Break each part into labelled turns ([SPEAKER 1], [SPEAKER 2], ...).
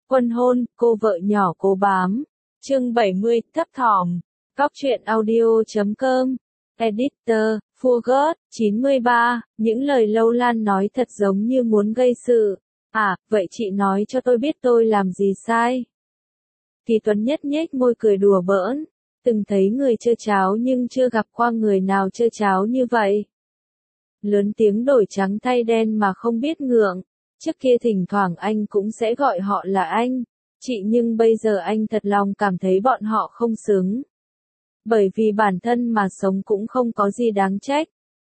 [SPEAKER 1] Quân hôn, cô vợ nhỏ cố bám. Chương 70, thấp thỏm. Góc truyện audio.com. Editor, Forgot, 93, những lời Lâu Lan nói thật giống như muốn gây sự. À, vậy chị nói cho tôi biết tôi làm gì sai. Kỳ Tuấn Nhất nhếch môi cười đùa bỡn. Từng thấy người chơi cháo nhưng chưa gặp qua người nào chơi cháo như vậy. Lớn tiếng đổi trắng thay đen mà không biết ngượng. Trước kia thỉnh thoảng anh cũng sẽ gọi họ là anh, chị, nhưng bây giờ anh thật lòng cảm thấy bọn họ không xứng. Bởi vì bản thân mà sống cũng không có gì đáng trách.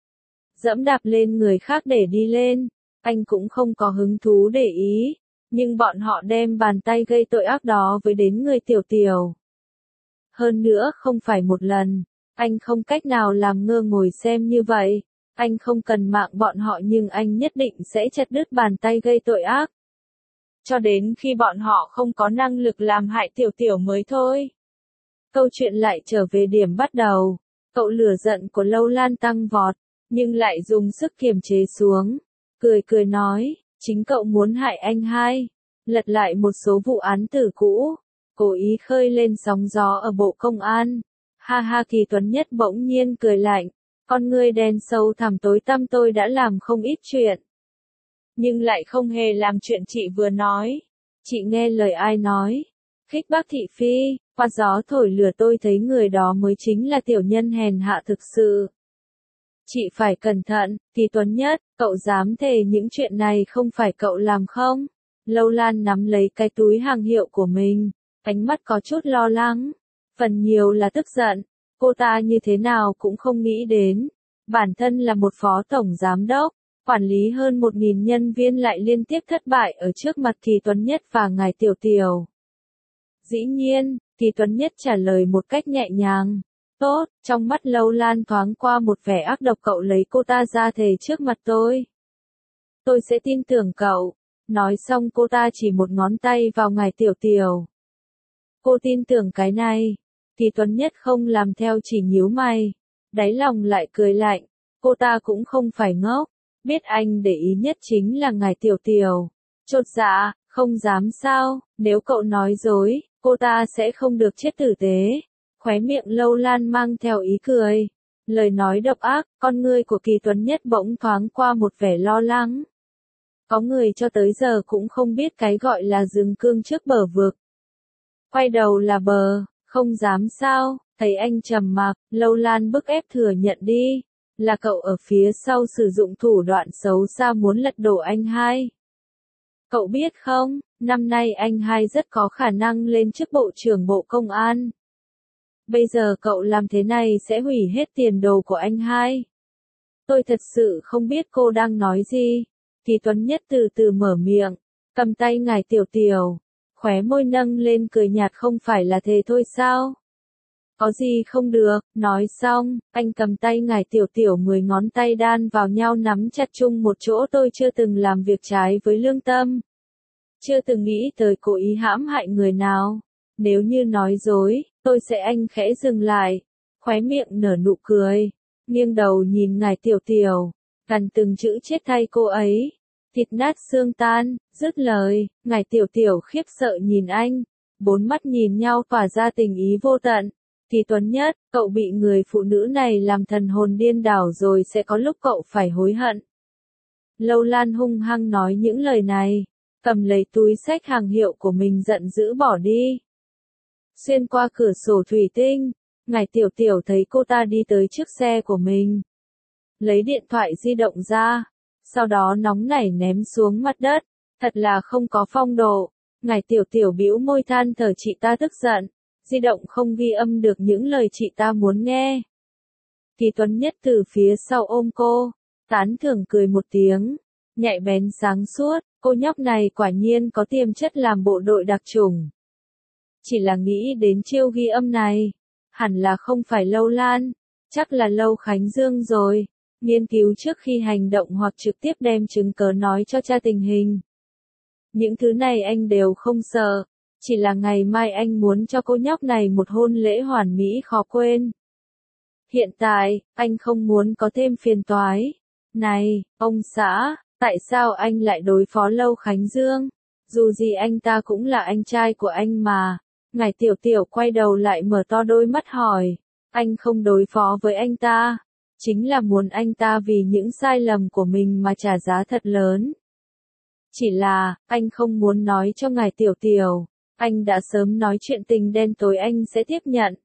[SPEAKER 1] Dẫm đạp lên người khác để đi lên, anh cũng không có hứng thú để ý, nhưng bọn họ đem bàn tay gây tội ác đó với đến người Tiểu Tiểu. Hơn nữa không phải một lần, anh không cách nào làm ngơ ngồi xem như vậy. Anh không cần mạng bọn họ nhưng anh nhất định sẽ chặt đứt bàn tay gây tội ác. Cho đến khi bọn họ không có năng lực làm hại Tiểu Tiểu mới thôi. Câu chuyện lại trở về điểm bắt đầu. Cậu lửa giận của Lâu Lan tăng vọt, nhưng lại dùng sức kiềm chế xuống. Cười cười nói, chính cậu muốn hại anh hai. Lật lại một số vụ án tử cũ. Cố ý khơi lên sóng gió ở Bộ Công an. Ha ha, Kỳ Tuấn Nhất bỗng nhiên cười lạnh. Con ngươi đen sâu thẳm tối tăm, tôi đã làm không ít chuyện. Nhưng lại không hề làm chuyện chị vừa nói. Chị nghe lời ai nói? Khích bác thị phi, qua gió thổi lửa, tôi thấy người đó mới chính là tiểu nhân hèn hạ thực sự. Chị phải cẩn thận, Kỳ Tuấn Nhất, cậu dám thề những chuyện này không phải cậu làm không? Lâu Lan nắm lấy cái túi hàng hiệu của mình, ánh mắt có chút lo lắng, phần nhiều là tức giận. Cô ta như thế nào cũng không nghĩ đến, bản thân là một phó tổng giám đốc, quản lý hơn 1.000 nhân viên lại liên tiếp thất bại ở trước mặt Kỳ Tuấn Nhất và ngài Tiểu Tiểu. Dĩ nhiên, Kỳ Tuấn Nhất trả lời một cách nhẹ nhàng. Tốt, trong mắt Lâu Lan thoáng qua một vẻ ác độc, cậu lấy cô ta ra thề trước mặt tôi. Tôi sẽ tin tưởng cậu. Nói xong cô ta chỉ một ngón tay vào ngài Tiểu Tiểu. Cô tin tưởng cái này. Kỳ Tuấn Nhất không làm theo, chỉ nhíu mày. Đáy lòng lại cười lạnh. Cô ta cũng không phải ngốc. Biết anh để ý nhất chính là ngài Tiểu Tiểu. Chột dạ, không dám sao, nếu cậu nói dối, cô ta sẽ không được chết tử tế. Khóe miệng Lâu Lan mang theo ý cười. Lời nói độc ác, con ngươi của Kỳ Tuấn Nhất bỗng thoáng qua một vẻ lo lắng. Có người cho tới giờ cũng không biết cái gọi là dừng cương trước bờ vực. Quay đầu là bờ, không dám sao, thấy anh trầm mặc, Lâu Lan bức ép thừa nhận đi. Là cậu ở phía sau sử dụng thủ đoạn xấu xa muốn lật đổ anh hai. Cậu biết không, năm nay anh hai rất có khả năng lên chức Bộ trưởng Bộ Công an. Bây giờ cậu làm thế này sẽ hủy hết tiền đồ của anh hai. Tôi thật sự không biết cô đang nói gì. Kỳ Tuấn Nhất từ từ mở miệng, cầm tay ngài Tiểu Tiểu, khóe môi nâng lên cười nhạt, không phải là thế thôi sao? Có gì không được, nói xong, anh cầm tay ngài Tiểu Tiểu 10 ngón tay đan vào nhau nắm chặt chung một chỗ. Tôi chưa từng làm việc trái với lương tâm. Chưa từng nghĩ tới cố ý hãm hại người nào. Nếu như nói dối, tôi sẽ. Anh khẽ dừng lại, khóe miệng nở nụ cười, nghiêng đầu nhìn ngài Tiểu Tiểu, gần từng chữ chết thay cô ấy. Thịt nát xương tan, dứt lời, ngài Tiểu Tiểu khiếp sợ nhìn anh, bốn mắt nhìn nhau tỏa ra tình ý vô tận. Kỳ Tuấn Nhất, cậu bị người phụ nữ này làm thần hồn điên đảo rồi, sẽ có lúc cậu phải hối hận. Lâu Lan hung hăng nói những lời này, cầm lấy túi xách hàng hiệu của mình giận dữ bỏ đi. Xuyên qua cửa sổ thủy tinh, ngài Tiểu Tiểu thấy cô ta đi tới trước xe của mình. Lấy điện thoại di động ra, sau đó nóng nảy ném xuống mặt đất, thật là không có phong độ. Ngài Tiểu Tiểu bĩu môi than thở, chị ta tức giận, di động không ghi âm được những lời chị ta muốn nghe. Kỳ Tuấn Nhất từ phía sau ôm cô, tán thưởng cười một tiếng, nhạy bén sáng suốt, cô nhóc này quả nhiên có tiềm chất làm bộ đội đặc chủng. Chỉ là nghĩ đến chiêu ghi âm này, hẳn là không phải Lâu Lan, chắc là Lâu Khánh Dương rồi. Nghiên cứu trước khi hành động hoặc trực tiếp đem chứng cớ nói cho cha tình hình. Những thứ này anh đều không sợ, chỉ là ngày mai anh muốn cho cô nhóc này một hôn lễ hoàn mỹ khó quên. Hiện tại, anh không muốn có thêm phiền toái. Này, ông xã, tại sao anh lại đối phó Lâu Khánh Dương? Dù gì anh ta cũng là anh trai của anh mà. Ngải Tiểu Tiểu quay đầu lại mở to đôi mắt hỏi. Anh không đối phó với anh ta. Chính là muốn anh ta vì những sai lầm của mình mà trả giá thật lớn. Chỉ là, anh không muốn nói cho Ngải Tiểu Tiểu. Anh đã sớm nói chuyện tình đen tối anh sẽ tiếp nhận.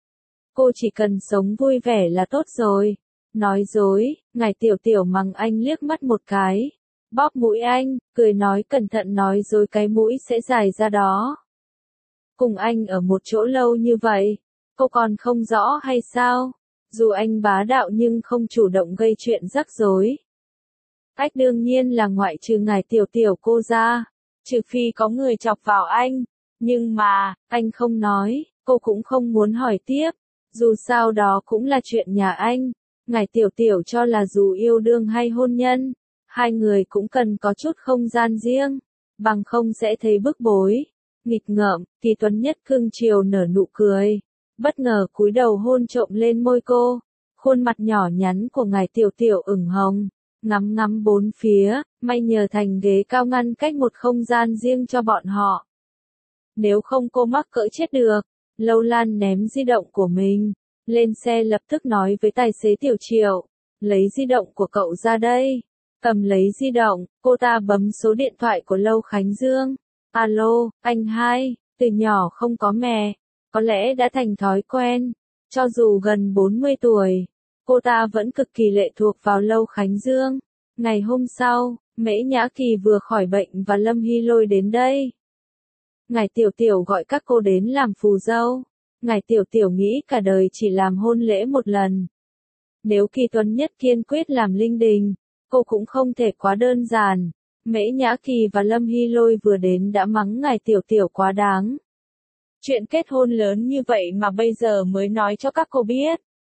[SPEAKER 1] Cô chỉ cần sống vui vẻ là tốt rồi. Nói dối, Ngải Tiểu Tiểu mắng anh liếc mắt một cái. Bóp mũi anh, cười nói cẩn thận nói dối cái mũi sẽ dài ra đó. Cùng anh ở một chỗ lâu như vậy, cô còn không rõ hay sao? Dù anh bá đạo nhưng không chủ động gây chuyện rắc rối. Ách đương nhiên là ngoại trừ Ngải Tiểu Tiểu cô ra, trừ phi có người chọc vào anh. Nhưng mà, anh không nói, cô cũng không muốn hỏi tiếp. Dù sao đó cũng là chuyện nhà anh. Ngải Tiểu Tiểu cho là dù yêu đương hay hôn nhân, hai người cũng cần có chút không gian riêng, bằng không sẽ thấy bức bối. Nghịch ngợm, Kỳ Tuấn Nhất cưng chiều nở nụ cười, bất ngờ cúi đầu hôn trộm lên môi cô. Khuôn mặt nhỏ nhắn của Ngải Tiểu Tiểu ửng hồng, ngắm ngắm bốn phía, may nhờ thành ghế cao ngăn cách một không gian riêng cho bọn họ. Nếu không cô mắc cỡ chết được. Lâu Lan ném di động của mình lên xe, lập tức nói với tài xế Tiểu Triệu, lấy di động của cậu ra đây. Cầm lấy di động, cô ta bấm số điện thoại của Lâu Khánh Dương. Alo, anh hai, từ nhỏ không có mẹ, có lẽ đã thành thói quen. Cho dù gần 40 tuổi, cô ta vẫn cực kỳ lệ thuộc vào Lâu Khánh Dương. Ngày hôm sau, Mễ Nhã Kỳ vừa khỏi bệnh và Lâm Hy Lôi đến đây. Ngải Tiểu Tiểu gọi các cô đến làm phù dâu. Ngải Tiểu Tiểu nghĩ cả đời chỉ làm hôn lễ một lần. Nếu Kỳ Tuấn Nhất kiên quyết làm linh đình, cô cũng không thể quá đơn giản. Mễ Nhã Kỳ và Lâm Hy Lôi vừa đến đã mắng Ngải Tiểu Tiểu quá đáng. Chuyện kết hôn lớn như vậy mà bây giờ mới nói cho các cô biết.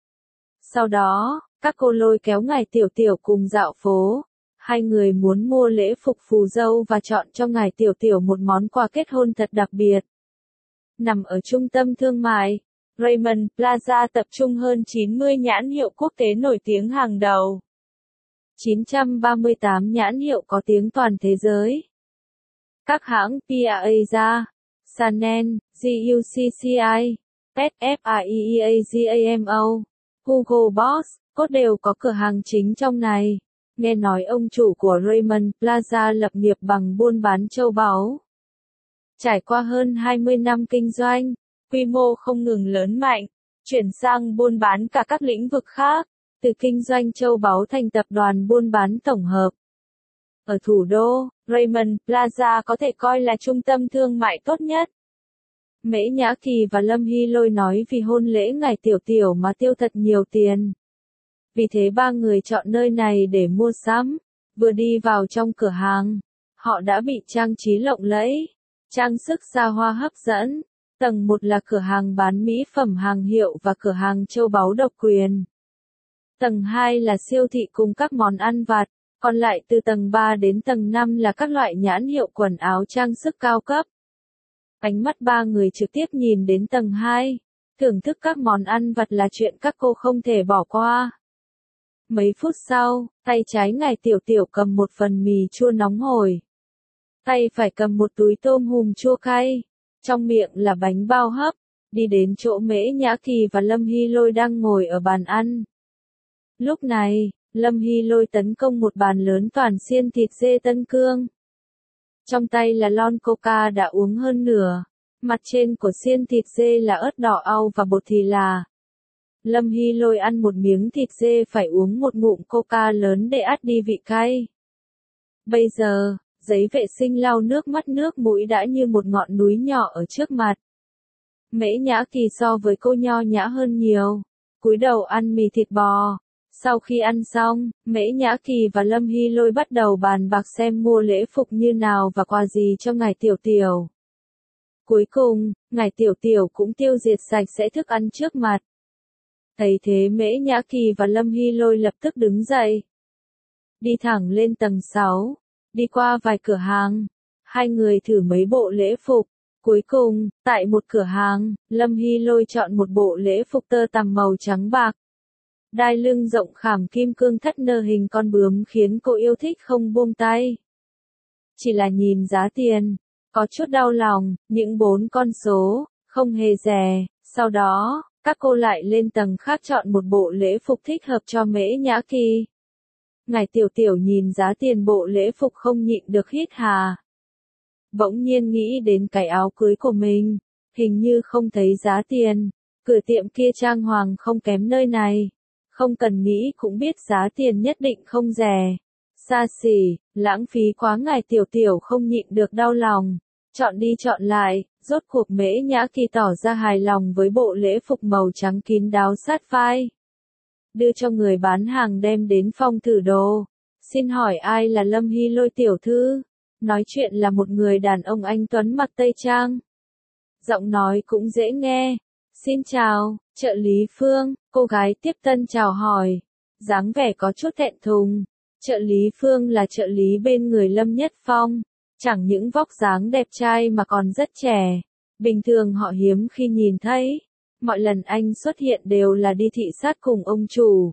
[SPEAKER 1] Sau đó, các cô lôi kéo Ngải Tiểu Tiểu cùng dạo phố. Hai người muốn mua lễ phục phù dâu và chọn cho Ngải Tiểu Tiểu một món quà kết hôn thật đặc biệt. Nằm ở trung tâm thương mại, Raymond Plaza tập trung hơn 90 nhãn hiệu quốc tế nổi tiếng hàng đầu. 938 nhãn hiệu có tiếng toàn thế giới. Các hãng Piaget, Chanel, GUCCI, SFAIEAGAMO, Hugo Boss, cốt đều có cửa hàng chính trong này. Nghe nói ông chủ của Raymond Plaza lập nghiệp bằng buôn bán châu báu. Trải qua hơn 20 năm kinh doanh, quy mô không ngừng lớn mạnh, chuyển sang buôn bán cả các lĩnh vực khác, từ kinh doanh châu báu thành tập đoàn buôn bán tổng hợp. Ở thủ đô, Raymond Plaza có thể coi là trung tâm thương mại tốt nhất. Mễ Nhã Kỳ và Lâm Hy Lôi nói vì hôn lễ Ngải Tiểu Tiểu mà tiêu thật nhiều tiền. Vì thế ba người chọn nơi này để mua sắm. Vừa đi vào trong cửa hàng, họ đã bị trang trí lộng lẫy, trang sức xa hoa hấp dẫn. Tầng 1 là cửa hàng bán mỹ phẩm hàng hiệu và cửa hàng châu báu độc quyền. Tầng 2 là siêu thị cùng các món ăn vặt, còn lại từ tầng 3 đến tầng 5 là các loại nhãn hiệu quần áo trang sức cao cấp. Ánh mắt ba người trực tiếp nhìn đến tầng 2, thưởng thức các món ăn vặt là chuyện các cô không thể bỏ qua. Mấy phút sau, tay trái Ngải Tiểu Tiểu cầm một phần mì chua nóng hổi. Tay phải cầm một túi tôm hùm chua cay. Trong miệng là bánh bao hấp. Đi đến chỗ Mễ Nhã Kỳ và Lâm Hy Lôi đang ngồi ở bàn ăn. Lúc này, Lâm Hy Lôi tấn công một bàn lớn toàn xiên thịt dê Tân Cương. Trong tay là lon coca đã uống hơn nửa. Mặt trên của xiên thịt dê là ớt đỏ au và bột thì là. Lâm Hy Lôi ăn một miếng thịt dê phải uống một ngụm coca lớn để át đi vị cay. Bây giờ, giấy vệ sinh lau nước mắt nước mũi đã như một ngọn núi nhỏ ở trước mặt. Mễ Nhã Kỳ so với cô nho nhã hơn nhiều. Cúi đầu ăn mì thịt bò. Sau khi ăn xong, Mễ Nhã Kỳ và Lâm Hy Lôi bắt đầu bàn bạc xem mua lễ phục như nào và quà gì cho Ngải Tiểu Tiểu. Cuối cùng, Ngải Tiểu Tiểu cũng tiêu diệt sạch sẽ thức ăn trước mặt. Thấy thế Mễ Nhã Kỳ và Lâm Hy Lôi lập tức đứng dậy. Đi thẳng lên tầng 6, đi qua vài cửa hàng. Hai người thử mấy bộ lễ phục. Cuối cùng, tại một cửa hàng, Lâm Hy Lôi chọn một bộ lễ phục tơ tằm màu trắng bạc. Đai lưng rộng khảm kim cương thắt nơ hình con bướm khiến cô yêu thích không buông tay. Chỉ là nhìn giá tiền, có chút đau lòng, những 4 con số, không hề rẻ. Sau đó, các cô lại lên tầng khác chọn một bộ lễ phục thích hợp cho Mễ Nhã Kỳ. Ngài Tiểu Tiểu nhìn giá tiền bộ lễ phục không nhịn được hít hà. Bỗng nhiên nghĩ đến cái áo cưới của mình, hình như không thấy giá tiền, cửa tiệm kia trang hoàng không kém nơi này. Không cần nghĩ cũng biết giá tiền nhất định không rẻ. Xa xỉ, lãng phí quá. Ngài Tiểu Tiểu không nhịn được đau lòng. Chọn đi chọn lại, rốt cuộc Mễ Nhã Kỳ tỏ ra hài lòng với bộ lễ phục màu trắng kín đáo sát vai. Đưa cho người bán hàng đem đến phòng thử đồ. Xin hỏi ai là Lâm Hy Lôi tiểu thư? Nói chuyện là một người đàn ông anh tuấn mặc tây trang. Giọng nói cũng dễ nghe. Xin chào, trợ lý Phương, cô gái tiếp tân chào hỏi. Dáng vẻ có chút thẹn thùng. Trợ lý Phương là trợ lý bên người Lâm Nhất Phong. Chẳng những vóc dáng đẹp trai mà còn rất trẻ. Bình thường họ hiếm khi nhìn thấy. Mọi lần anh xuất hiện đều là đi thị sát cùng ông chủ.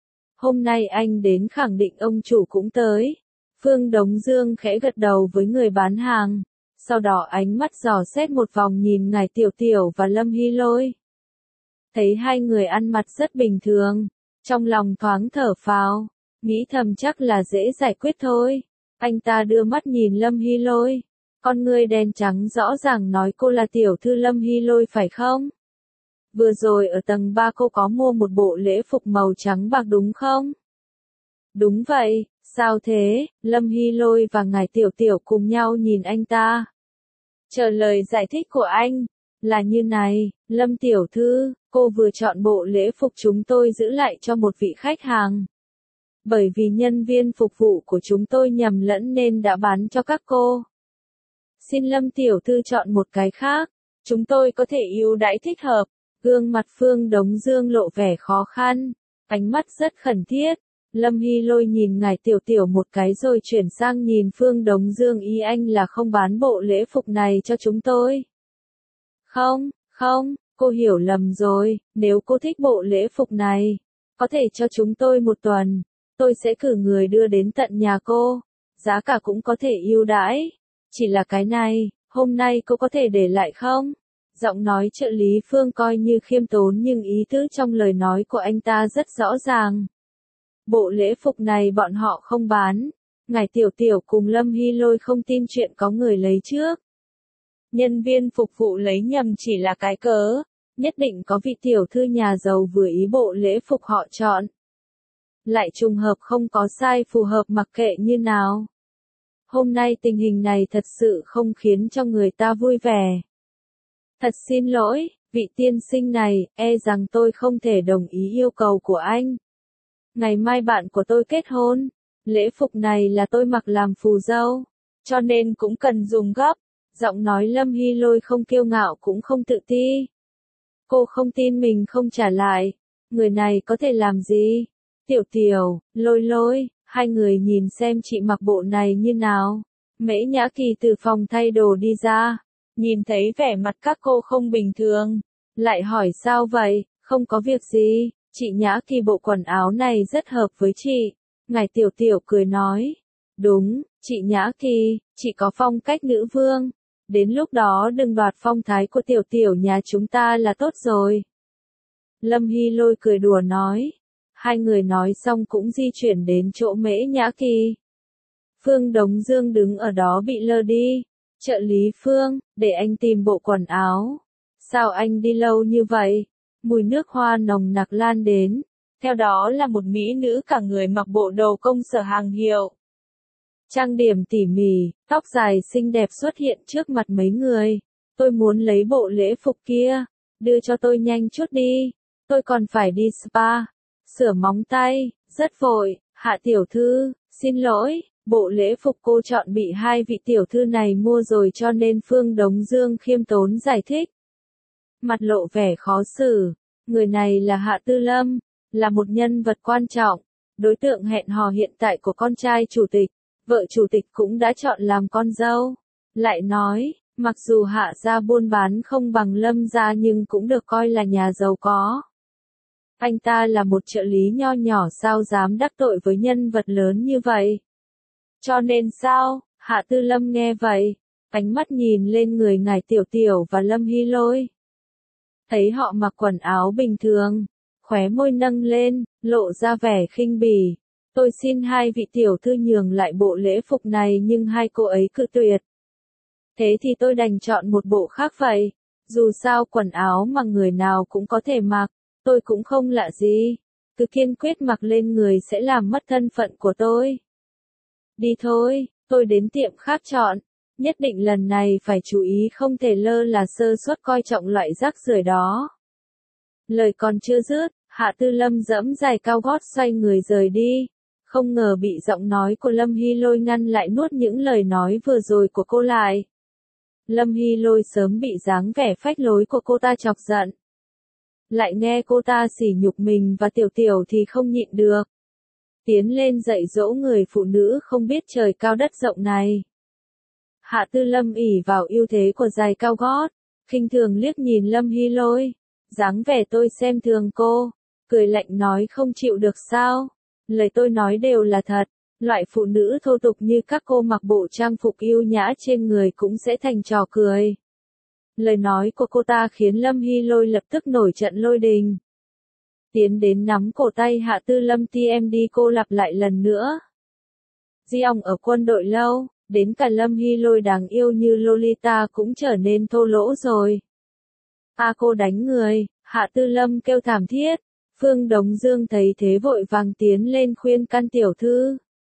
[SPEAKER 1] Hôm nay anh đến khẳng định ông chủ cũng tới. Phương Đống Dương khẽ gật đầu với người bán hàng. Sau đó ánh mắt dò xét một vòng nhìn ngài Tiểu Tiểu và Lâm Hy Lôi. Thấy hai người ăn mặc rất bình thường. Trong lòng thoáng thở phào. Nghĩ thầm chắc là dễ giải quyết thôi. Anh ta đưa mắt nhìn Lâm Hy Lôi. Con người đen trắng rõ ràng nói cô là tiểu thư Lâm Hy Lôi phải không? Vừa rồi ở tầng 3 cô có mua một bộ lễ phục màu trắng bạc đúng không? Đúng vậy, sao thế? Lâm Hy Lôi và ngài Tiểu Tiểu cùng nhau nhìn anh ta. Chờ lời giải thích của anh, là như này, Lâm tiểu thư, cô vừa chọn bộ lễ phục chúng tôi giữ lại cho một vị khách hàng. Bởi vì nhân viên phục vụ của chúng tôi nhầm lẫn nên đã bán cho các cô. Xin Lâm tiểu thư chọn một cái khác, chúng tôi có thể ưu đãi thích hợp. Gương mặt Phương Đống Dương lộ vẻ khó khăn, ánh mắt rất khẩn thiết. Lâm Hy Lôi nhìn ngài Tiểu Tiểu một cái rồi chuyển sang nhìn Phương Đống Dương, ý anh là không bán bộ lễ phục này cho chúng tôi. Không, cô hiểu lầm rồi, nếu cô thích bộ lễ phục này, có thể cho chúng tôi một tuần, tôi sẽ cử người đưa đến tận nhà cô, giá cả cũng có thể ưu đãi. Chỉ là cái này, hôm nay cô có thể để lại không? Giọng nói trợ lý Phương coi như khiêm tốn nhưng ý tứ trong lời nói của anh ta rất rõ ràng. Bộ lễ phục này bọn họ không bán. Ngài Tiểu Tiểu cùng Lâm Hy Lôi không tin chuyện có người lấy trước. Nhân viên phục vụ lấy nhầm chỉ là cái cớ. Nhất định có vị tiểu thư nhà giàu vừa ý bộ lễ phục họ chọn. Lại trùng hợp không có sai phù hợp mặc kệ như nào. Hôm nay tình hình này thật sự không khiến cho người ta vui vẻ. Thật xin lỗi, vị tiên sinh này, e rằng tôi không thể đồng ý yêu cầu của anh. Ngày mai bạn của tôi kết hôn, lễ phục này là tôi mặc làm phù dâu, cho nên cũng cần dùng gấp. Giọng nói Lâm Hy Lôi không kiêu ngạo cũng không tự ti. Cô không tin mình không trả lại, người này có thể làm gì? Tiểu Tiểu, Lôi Lôi, hai người nhìn xem chị mặc bộ này như nào. Mễ Nhã Kỳ từ phòng thay đồ đi ra, nhìn thấy vẻ mặt các cô không bình thường, lại hỏi sao vậy? Không có việc gì, chị Nhã Kỳ bộ quần áo này rất hợp với chị. Ngài Tiểu Tiểu cười nói, đúng, chị Nhã Kỳ, chị có phong cách nữ vương. Đến lúc đó đừng đoạt phong thái của Tiểu Tiểu nhà chúng ta là tốt rồi. Lâm Hy Lôi cười đùa nói. Hai người nói xong cũng di chuyển đến chỗ Mễ Nhã Kỳ. Phương Đống Dương đứng ở đó bị lơ đi. Trợ lý Phương, để anh tìm bộ quần áo. Sao anh đi lâu như vậy? Mùi nước hoa nồng nặc lan đến. Theo đó là một mỹ nữ cả người mặc bộ đồ công sở hàng hiệu. Trang điểm tỉ mỉ, tóc dài xinh đẹp xuất hiện trước mặt mấy người. Tôi muốn lấy bộ lễ phục kia. Đưa cho tôi nhanh chút đi. Tôi còn phải đi spa. Sửa móng tay. Rất vội. Hạ tiểu thư, xin lỗi. Bộ lễ phục cô chọn bị hai vị tiểu thư này mua rồi cho nên Phương Đống Dương khiêm tốn giải thích. Mặt lộ vẻ khó xử. Người này là Hạ Tư Lâm. Là một nhân vật quan trọng. Đối tượng hẹn hò hiện tại của con trai chủ tịch. Vợ chủ tịch cũng đã chọn làm con dâu. Lại nói, mặc dù Hạ gia buôn bán không bằng Lâm gia nhưng cũng được coi là nhà giàu có. Anh ta là một trợ lý nho nhỏ sao dám đắc tội với nhân vật lớn như vậy. Cho nên sao? Hạ Tư Lâm nghe vậy, Ánh mắt nhìn lên người ngài Tiểu Tiểu và Lâm Hy Lôi. Thấy họ mặc quần áo bình thường, khóe môi nâng lên, lộ ra vẻ khinh bỉ. Tôi xin hai vị tiểu thư nhường lại bộ lễ phục này nhưng hai cô ấy cự tuyệt. Thế thì tôi đành chọn một bộ khác vậy. Dù sao quần áo mà người nào cũng có thể mặc, tôi cũng không lạ gì. Cứ kiên quyết mặc lên người sẽ làm mất thân phận của tôi. Đi thôi, tôi đến tiệm khác chọn. Nhất định lần này phải chú ý không thể lơ là sơ suất coi trọng loại rác rưởi đó. Lời còn chưa dứt, Hạ Tư Lâm giẫm giày cao gót xoay người rời đi. Không ngờ bị giọng nói của Lâm Hy Lôi ngăn lại nuốt những lời nói vừa rồi của cô lại. Lâm Hy Lôi sớm bị dáng vẻ phách lối của cô ta chọc giận. Lại nghe cô ta sỉ nhục mình và Tiểu Tiểu thì không nhịn được. Tiến lên dạy dỗ người phụ nữ không biết trời cao đất rộng này. Hạ Tư Lâm ỷ vào ưu thế của giày cao gót, khinh thường liếc nhìn Lâm Hy Lôi. Dáng vẻ tôi xem thường cô, cười lạnh nói không chịu được sao. Lời tôi nói đều là thật, loại phụ nữ thô tục như các cô mặc bộ trang phục yêu nhã trên người cũng sẽ thành trò cười. Lời nói của cô ta khiến Lâm Hy Lôi lập tức nổi trận lôi đình. Tiến đến nắm cổ tay Hạ Tư Lâm TMD cô lặp lại lần nữa. Di ông ở quân đội lâu, đến cả Lâm Hy Lôi đáng yêu như Lolita cũng trở nên thô lỗ rồi. Cô đánh người, Hạ Tư Lâm kêu thảm thiết. Phương Đống Dương thấy thế vội vàng tiến lên khuyên can tiểu thư.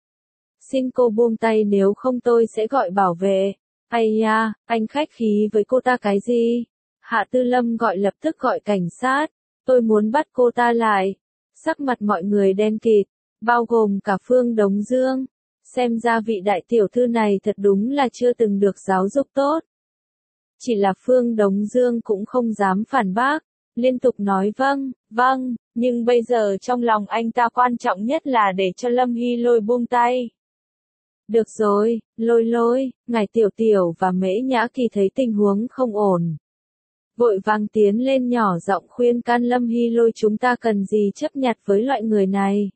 [SPEAKER 1] Xin cô buông tay nếu không tôi sẽ gọi bảo vệ. Ây da, anh khách khí với cô ta cái gì? Hạ Tư Lâm lập tức gọi cảnh sát. Tôi muốn bắt cô ta lại. Sắc mặt mọi người đen kịt, bao gồm cả Phương Đống Dương. Xem ra vị đại tiểu thư này thật đúng là chưa từng được giáo dục tốt. Chỉ là Phương Đống Dương cũng không dám phản bác, liên tục nói vâng, vâng, nhưng bây giờ trong lòng anh ta quan trọng nhất là để cho Lâm Hy Lôi buông tay. Được rồi, Lôi Lôi, ngài Tiểu Tiểu và Mễ Nhã Kỳ thấy tình huống không ổn. Vội vàng tiến lên nhỏ giọng khuyên can Lâm Hy Lôi chúng ta cần gì chấp nhặt với loại người này.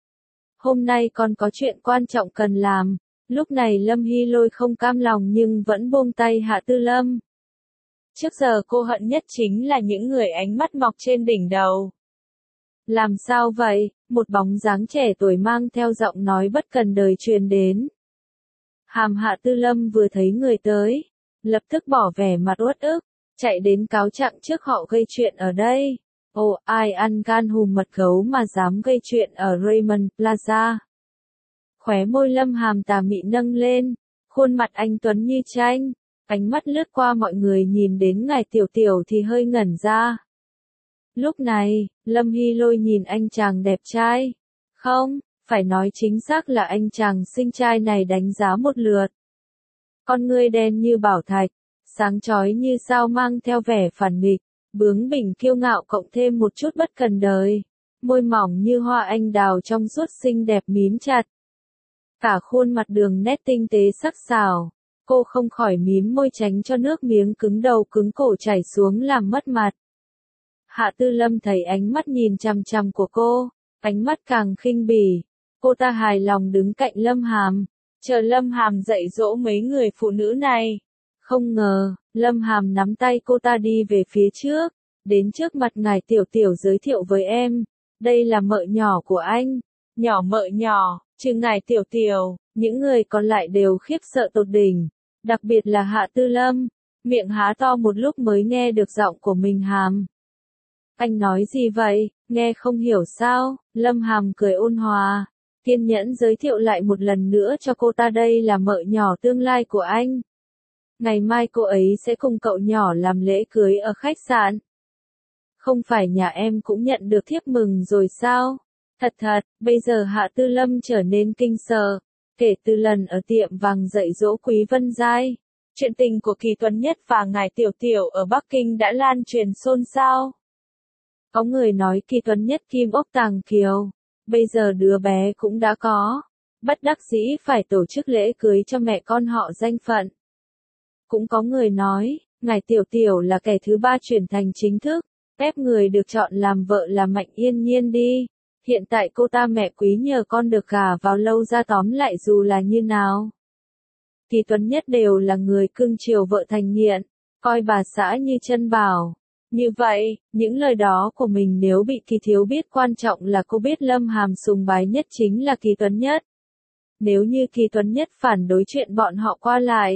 [SPEAKER 1] Hôm nay còn có chuyện quan trọng cần làm, lúc này Lâm Hy Lôi không cam lòng nhưng vẫn buông tay Hạ Tư Lâm. Trước giờ cô hận nhất chính là những người ánh mắt mọc trên đỉnh đầu. Làm sao vậy? Một bóng dáng trẻ tuổi mang theo giọng nói bất cần đời truyền đến. Hàm Hạ Tư Lâm vừa thấy người tới, lập tức bỏ vẻ mặt uất ức, chạy đến cáo trạng trước họ gây chuyện ở đây. Ồ, ai ăn gan hùm mật gấu mà dám gây chuyện ở Raymond Plaza? Khóe môi Lâm Hàm tà mị nâng lên, khuôn mặt anh tuấn như tranh. Ánh mắt lướt qua mọi người nhìn đến ngài Tiểu Tiểu thì hơi ngẩn ra. Lúc này, Lâm Hy Lôi nhìn anh chàng đẹp trai. Không, phải nói chính xác là anh chàng xinh trai này đánh giá một lượt. Con ngươi đen như bảo thạch, sáng chói như sao mang theo vẻ phản nghịch, bướng bỉnh kiêu ngạo cộng thêm một chút bất cần đời. Môi mỏng như hoa anh đào trong suốt xinh đẹp mím chặt. Cả khuôn mặt đường nét tinh tế sắc sảo. Cô không khỏi mím môi tránh cho nước miếng cứng đầu cứng cổ chảy xuống làm mất mặt. Hạ Tư Lâm thấy ánh mắt nhìn chằm chằm của cô, ánh mắt càng khinh bỉ. Cô ta hài lòng đứng cạnh Lâm Hàm, chờ Lâm Hàm dạy dỗ mấy người phụ nữ này. Không ngờ, Lâm Hàm nắm tay cô ta đi về phía trước, đến trước mặt ngài Tiểu Tiểu giới thiệu với em. Đây là mợ nhỏ của anh. Nhỏ mợ nhỏ, chứ ngài Tiểu Tiểu, những người còn lại đều khiếp sợ tột đỉnh. Đặc biệt là Hạ Tư Lâm, miệng há to một lúc mới nghe được giọng của mình Hàm. Anh nói gì vậy, nghe không hiểu sao? Lâm Hàm cười ôn hòa, kiên nhẫn giới thiệu lại một lần nữa cho cô ta đây là mợ nhỏ tương lai của anh. Ngày mai cô ấy sẽ cùng cậu nhỏ làm lễ cưới ở khách sạn. Không phải nhà em cũng nhận được thiếp mừng rồi sao? Thật thật, bây giờ Hạ Tư Lâm trở nên kinh sợ. Kể từ lần ở tiệm vàng dạy dỗ Quý Vân Giai, chuyện tình của Kỳ Tuấn Nhất và ngài Tiểu Tiểu ở Bắc Kinh đã lan truyền xôn xao. Có người nói Kỳ Tuấn Nhất kim ốc tàng kiều, bây giờ đứa bé cũng đã có, bất đắc dĩ phải tổ chức lễ cưới cho mẹ con họ danh phận. Cũng có người nói, ngài Tiểu Tiểu là kẻ thứ ba chuyển thành chính thức, ép người được chọn làm vợ là Mạnh Yên Nhiên đi. Hiện tại cô ta mẹ quý nhờ con được gả vào lâu ra tóm lại dù là như nào. Kỳ Tuấn Nhất đều là người cưng chiều vợ thành nghiện, coi bà xã như chân bảo. Như vậy, những lời đó của mình nếu bị Kỳ Thiếu biết, quan trọng là cô biết Lâm Hàm sùng bái nhất chính là Kỳ Tuấn Nhất. Nếu như Kỳ Tuấn Nhất phản đối chuyện bọn họ qua lại,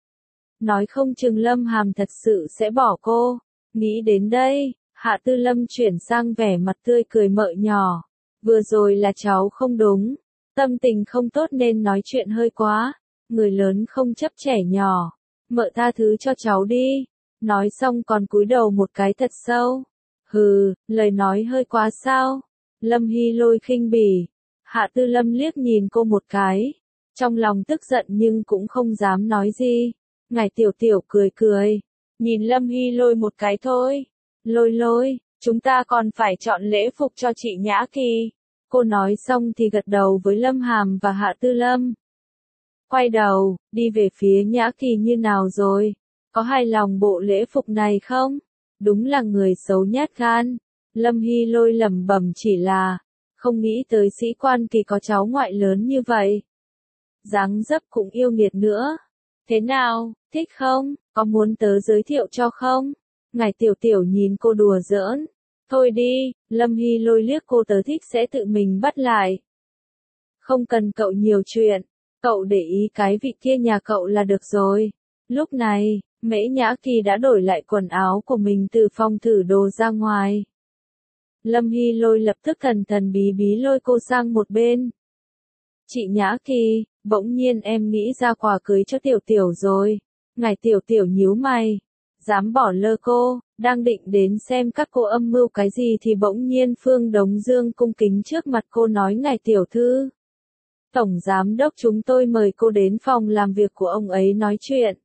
[SPEAKER 1] nói không chừng Lâm Hàm thật sự sẽ bỏ cô. Nghĩ đến đây, Hạ Tư Lâm chuyển sang vẻ mặt tươi cười mợ nhỏ. Vừa rồi là cháu không đúng, tâm tình không tốt nên nói chuyện hơi quá. Người lớn không chấp trẻ nhỏ, mợ tha thứ cho cháu đi. Nói xong còn cúi đầu một cái thật sâu. Hừ, lời nói hơi quá sao? Lâm Hy Lôi khinh bỉ. Hạ Tư Lâm liếc nhìn cô một cái, trong lòng tức giận nhưng cũng không dám nói gì. Ngải Tiểu Tiểu cười cười, nhìn Lâm Hy Lôi một cái thôi. Lôi Lôi, chúng ta còn phải chọn lễ phục cho chị Nhã Kỳ. Cô nói xong thì gật đầu với Lâm Hàm và Hạ Tư Lâm. Quay đầu, đi về phía Nhã Kỳ. Như nào rồi? Có hài lòng bộ lễ phục này không? Đúng là người xấu nhát gan. Lâm Hy Lôi lẩm bẩm, chỉ là không nghĩ tới sĩ quan Kỳ có cháu ngoại lớn như vậy. Dáng dấp cũng yêu nghiệt nữa. Thế nào, thích không? Có muốn tớ giới thiệu cho không? Ngải Tiểu Tiểu nhìn cô đùa giỡn. Thôi đi, Lâm Hy Lôi liếc cô, tớ thích sẽ tự mình bắt lại. Không cần cậu nhiều chuyện, cậu để ý cái vị kia nhà cậu là được rồi. Lúc này, Mễ Nhã Kỳ đã đổi lại quần áo của mình từ phòng thử đồ ra ngoài. Lâm Hy Lôi lập tức thần thần bí bí lôi cô sang một bên. Chị Nhã Kỳ, bỗng nhiên em nghĩ ra quà cưới cho Tiểu Tiểu rồi. Ngải Tiểu Tiểu nhíu mày, dám bỏ lơ cô, đang định đến xem các cô âm mưu cái gì thì bỗng nhiên Phương Đống Dương cung kính trước mặt cô nói: Ngải Tiểu Thư, Tổng Giám Đốc chúng tôi mời cô đến phòng làm việc của ông ấy nói chuyện.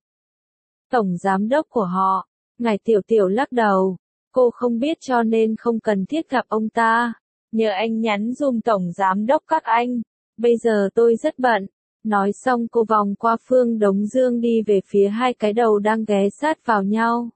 [SPEAKER 1] Tổng Giám Đốc của họ? Ngải Tiểu Tiểu lắc đầu, cô không biết cho nên không cần thiết gặp ông ta. Nhờ anh nhắn dùm Tổng Giám Đốc các anh, bây giờ tôi rất bận. Nói xong cô vòng qua Phương Đống Dương đi về phía hai cái đầu đang ghé sát vào nhau.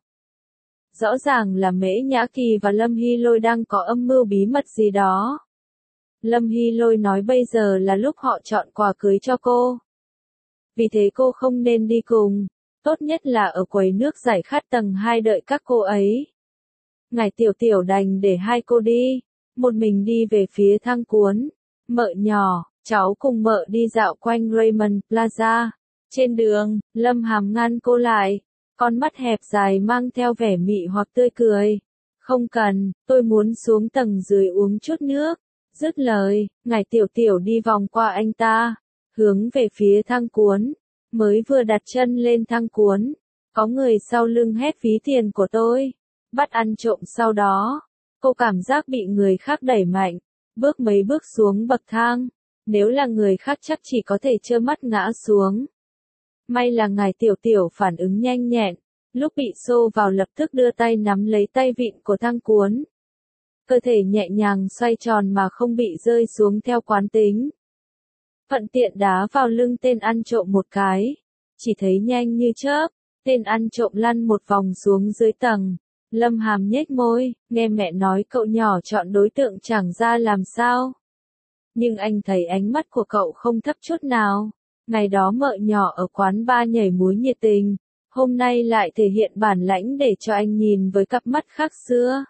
[SPEAKER 1] Rõ ràng là Mễ Nhã Kỳ và Lâm Hy Lôi đang có âm mưu bí mật gì đó. Lâm Hy Lôi nói bây giờ là lúc họ chọn quà cưới cho cô. Vì thế cô không nên đi cùng, tốt nhất là ở quầy nước giải khát tầng 2 đợi các cô ấy. Ngải Tiểu Tiểu đành để hai cô đi, một mình đi về phía thang cuốn. Mợ nhỏ, cháu cùng mợ đi dạo quanh Raymond Plaza. Trên đường, Lâm Hàm ngăn cô lại, con mắt hẹp dài mang theo vẻ mị hoặc tươi cười. Không cần, tôi muốn xuống tầng dưới uống chút nước. Dứt lời, Ngải Tiểu Tiểu đi vòng qua anh ta, hướng về phía thang cuốn. Mới vừa đặt chân lên thang cuốn, có người sau lưng hét: phí tiền của tôi, bắt ăn trộm. Sau đó, cô cảm giác bị người khác đẩy mạnh, bước mấy bước xuống bậc thang. Nếu là người khác chắc chỉ có thể trơ mắt ngã xuống. May là Ngải Tiểu Tiểu phản ứng nhanh nhẹn, lúc bị xô vào lập tức đưa tay nắm lấy tay vịn của thang cuốn. Cơ thể nhẹ nhàng xoay tròn mà không bị rơi xuống theo quán tính. Thuận tiện đá vào lưng tên ăn trộm một cái. Chỉ thấy nhanh như chớp, tên ăn trộm lăn một vòng xuống dưới tầng. Lâm Hàm nhếch môi, nghe mẹ nói cậu nhỏ chọn đối tượng chẳng ra làm sao. Nhưng anh thấy ánh mắt của cậu không thấp chút nào. Ngày đó mợ nhỏ ở quán bar nhảy múa nhiệt tình, hôm nay lại thể hiện bản lãnh để cho anh nhìn với cặp mắt khác xưa.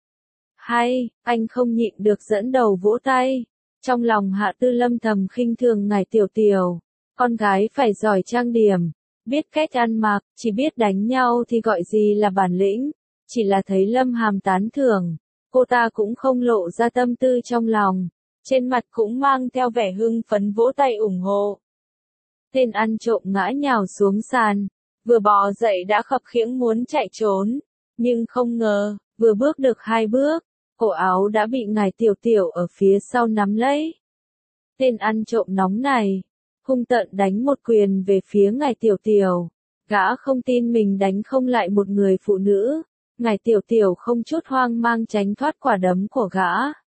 [SPEAKER 1] Hay, anh không nhịn được dẫn đầu vỗ tay. Trong lòng Hạ Tư Lâm thầm khinh thường Ngải Tiểu Tiểu. Con gái phải giỏi trang điểm, biết cách ăn mặc, chỉ biết đánh nhau thì gọi gì là bản lĩnh. Chỉ là thấy Lâm Hàm tán thưởng, cô ta cũng không lộ ra tâm tư trong lòng. Trên mặt cũng mang theo vẻ hưng phấn vỗ tay ủng hộ. Tên ăn trộm ngã nhào xuống sàn, vừa bò dậy đã khập khiễng muốn chạy trốn. Nhưng không ngờ, vừa bước được 2 bước, cổ áo đã bị Ngải Tiểu Tiểu ở phía sau nắm lấy. Tên ăn trộm nóng này, hung tợn đánh một quyền về phía Ngải Tiểu Tiểu. Gã không tin mình đánh không lại một người phụ nữ. Ngải Tiểu Tiểu không chút hoang mang tránh thoát quả đấm của gã.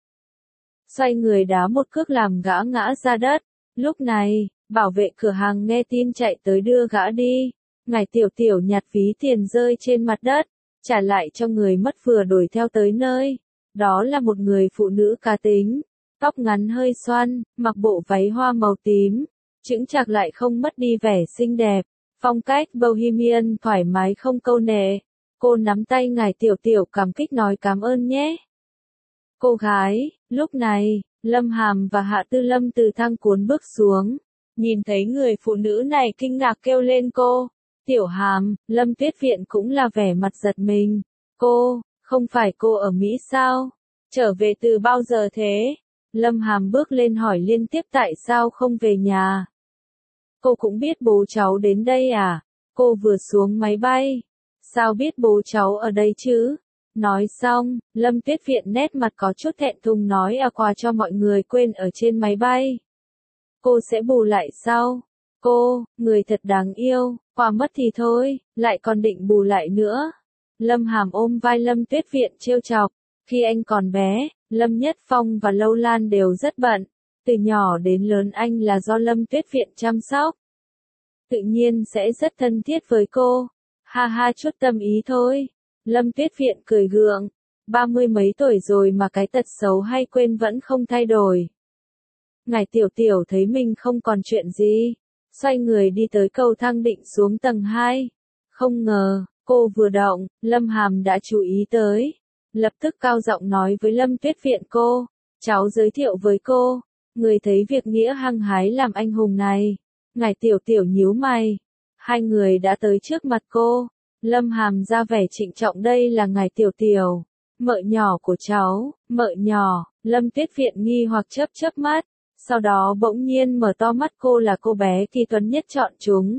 [SPEAKER 1] Xoay người đá một cước làm gã ngã ra đất. Lúc này, bảo vệ cửa hàng nghe tin chạy tới đưa gã đi. Ngải Tiểu Tiểu nhặt ví tiền rơi trên mặt đất, trả lại cho người mất vừa đuổi theo tới nơi. Đó là một người phụ nữ cá tính, tóc ngắn hơi xoăn, mặc bộ váy hoa màu tím, chững chạc lại không mất đi vẻ xinh đẹp, phong cách bohemian thoải mái không câu nệ. Cô nắm tay ngài Tiểu Tiểu cảm kích nói cảm ơn nhé. Cô gái, lúc này, Lâm Hàm và Hạ Tư Lâm từ thang cuốn bước xuống, nhìn thấy người phụ nữ này kinh ngạc kêu lên cô, Tiểu Hàm, Lâm Tuyết Viện cũng là vẻ mặt giật mình. Cô, không phải cô ở Mỹ sao? Trở về từ bao giờ thế? Lâm Hàm bước lên hỏi liên tiếp tại sao không về nhà. Cô cũng biết bố cháu đến đây à? Cô vừa xuống máy bay. Sao biết bố cháu ở đây chứ? Nói xong, Lâm Tuyết Viện nét mặt có chút thẹn thùng nói quà cho mọi người quên ở trên máy bay. Cô sẽ bù lại sau. Cô, người thật đáng yêu, quà mất thì thôi, lại còn định bù lại nữa. Lâm Hàm ôm vai Lâm Tuyết Viện trêu chọc. Khi anh còn bé, Lâm Nhất Phong và Lâu Lan đều rất bận. Từ nhỏ đến lớn anh là do Lâm Tuyết Viện chăm sóc. Tự nhiên sẽ rất thân thiết với cô. Ha ha, chút tâm ý thôi. Lâm Tuyết Viện cười gượng. 30 mấy tuổi rồi mà cái tật xấu hay quên vẫn không thay đổi. Ngài Tiểu Tiểu thấy mình không còn chuyện gì. Xoay người đi tới cầu thang định xuống tầng 2. Không ngờ, cô vừa động, Lâm Hàm đã chú ý tới. Lập tức cao giọng nói với Lâm Tuyết Viện cô. Cháu giới thiệu với cô. Người thấy việc nghĩa hăng hái làm anh hùng này. Ngài Tiểu Tiểu nhíu mày. Hai người đã tới trước mặt cô. Lâm Hàm ra vẻ trịnh trọng đây là ngài Tiểu Tiểu. Mợ nhỏ của cháu, mợ nhỏ. Lâm Tuyết Viện nghi hoặc chớp chớp mắt. Sau đó bỗng nhiên mở to mắt cô là cô bé Kỳ Tuấn Nhất chọn chúng.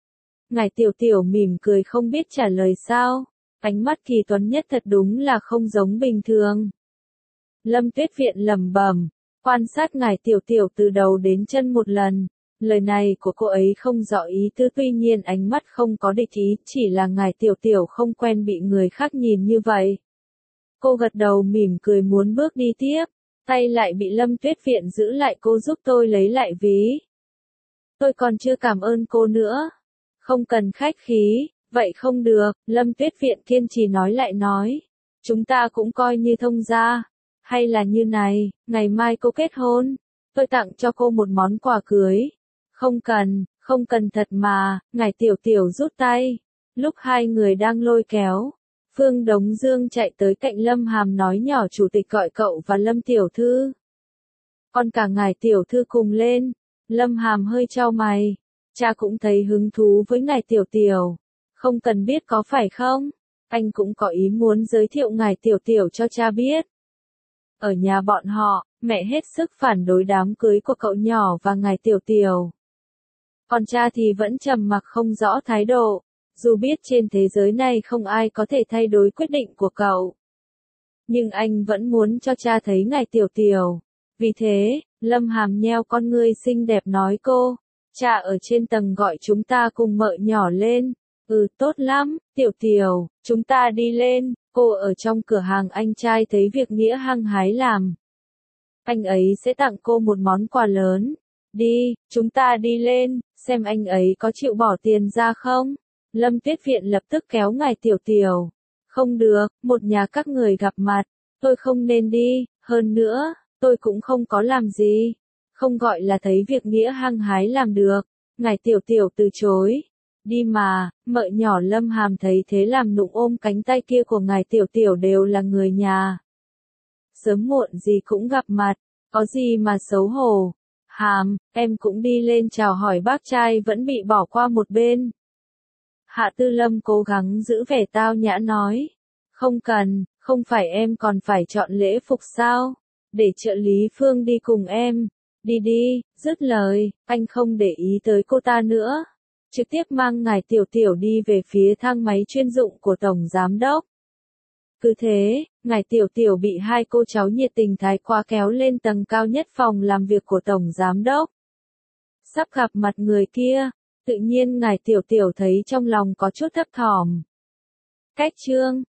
[SPEAKER 1] Ngài Tiểu Tiểu mỉm cười không biết trả lời sao. Ánh mắt Kỳ Tuấn Nhất thật đúng là không giống bình thường. Lâm Tuyết Viện lẩm bẩm, quan sát ngài Tiểu Tiểu từ đầu đến chân một lần. Lời này của cô ấy không rõ ý tứ, tuy nhiên ánh mắt không có địch ý, chỉ là ngài Tiểu Tiểu không quen bị người khác nhìn như vậy. Cô gật đầu mỉm cười muốn bước đi tiếp, tay lại bị Lâm Tuyết Viện giữ lại, cô giúp tôi lấy lại ví. Tôi còn chưa cảm ơn cô nữa. Không cần khách khí, vậy không được, Lâm Tuyết Viện kiên trì nói lại nói. Chúng ta cũng coi như thông gia. Hay là như này, ngày mai cô kết hôn, tôi tặng cho cô một món quà cưới. Không cần thật mà, ngài Tiểu Tiểu rút tay. Lúc hai người đang lôi kéo, Phương Đống Dương chạy tới cạnh Lâm Hàm nói nhỏ chủ tịch gọi cậu và Lâm Tiểu Thư. Còn cả ngài Tiểu Thư cùng lên. Lâm Hàm hơi chau mày. Cha cũng thấy hứng thú với ngài Tiểu Tiểu. Không cần biết có phải không? Anh cũng có ý muốn giới thiệu ngài Tiểu Tiểu cho cha biết. Ở nhà bọn họ, mẹ hết sức phản đối đám cưới của cậu nhỏ và ngài Tiểu Tiểu. Còn cha thì vẫn trầm mặc không rõ thái độ, dù biết trên thế giới này không ai có thể thay đổi quyết định của cậu. Nhưng anh vẫn muốn cho cha thấy ngài Tiểu Tiểu. Vì thế, Lâm Hàm nheo con ngươi xinh đẹp nói cô, cha ở trên tầng gọi chúng ta cùng mợ nhỏ lên. Tốt lắm, Tiểu Tiểu, chúng ta đi lên. Cô ở trong cửa hàng anh trai thấy việc nghĩa hăng hái làm. Anh ấy sẽ tặng cô một món quà lớn. Đi, chúng ta đi lên, xem anh ấy có chịu bỏ tiền ra không? Lâm Tuyết Viện lập tức kéo ngài Tiểu Tiểu. Không được, một nhà các người gặp mặt. Tôi không nên đi, hơn nữa, tôi cũng không có làm gì. Không gọi là thấy việc nghĩa hăng hái làm được. Ngài Tiểu Tiểu từ chối. Đi mà, mợ nhỏ Lâm Hàm thấy thế làm nụng ôm cánh tay kia của ngài Tiểu Tiểu đều là người nhà. Sớm muộn gì cũng gặp mặt, có gì mà xấu hổ. Hàm, em cũng đi lên chào hỏi bác trai vẫn bị bỏ qua một bên. Hạ Tư Lâm cố gắng giữ vẻ tao nhã nói. Không cần, không phải em còn phải chọn lễ phục sao? Để trợ lý Phương đi cùng em. Đi đi, dứt lời, anh không để ý tới cô ta nữa. Trực tiếp mang ngài Tiểu Tiểu đi về phía thang máy chuyên dụng của Tổng Giám Đốc. Cứ thế, ngài Tiểu Tiểu bị hai cô cháu nhiệt tình thái quá kéo lên tầng cao nhất phòng làm việc của Tổng Giám Đốc. Sắp gặp mặt người kia, tự nhiên ngài Tiểu Tiểu thấy trong lòng có chút thấp thỏm. Cách chương